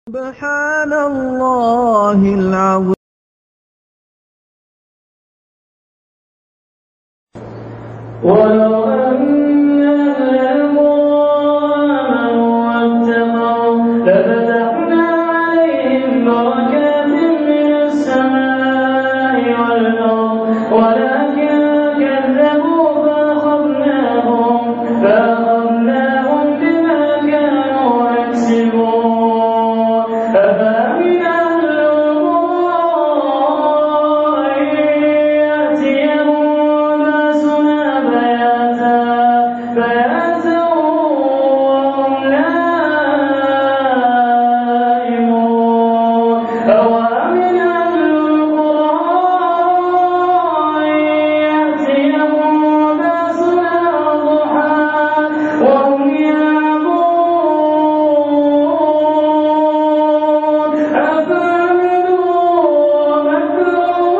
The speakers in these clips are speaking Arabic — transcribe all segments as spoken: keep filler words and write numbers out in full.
سبحان الله العظيم. ولو أن أهل القرى آمنوا واتقوا لفتحنا عليهم بركات من السماء والأرض ولكن كذبوا فأخذناهم فأخذناهم بما كانوا يكسبون. أفأمن أهل القرى أن يأتيهم بأسنا بياتا وهم نائمون. أوأمن أهل القرى أن يأتيهم بأسنا ضحى وهم يلعبون. أفأمنوا مكر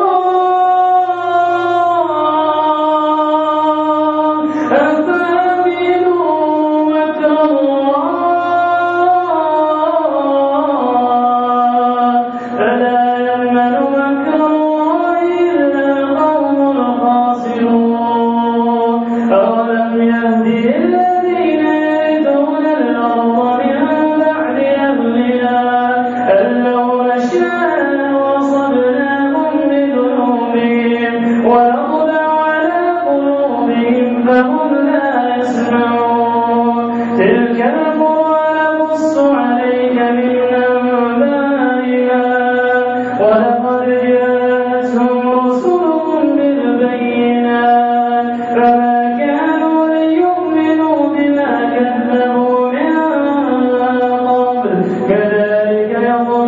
الله أفأمنوا مكر الله فلا يأمن مكر الله إلا القوم الخاسرون. أولم يهد للذين يرثون الأرض من بعد أهلها أن لو نشاء أصبناهم بذنوبهم ونطبع على قلوبهم فهم لا يسمعون. تلك القرى نقص عليك من أنبائها ولقد جاءتهم رسلهم بالبينات فما كانوا ليؤمنوا بما كذبوا من قبل كذلك يضرب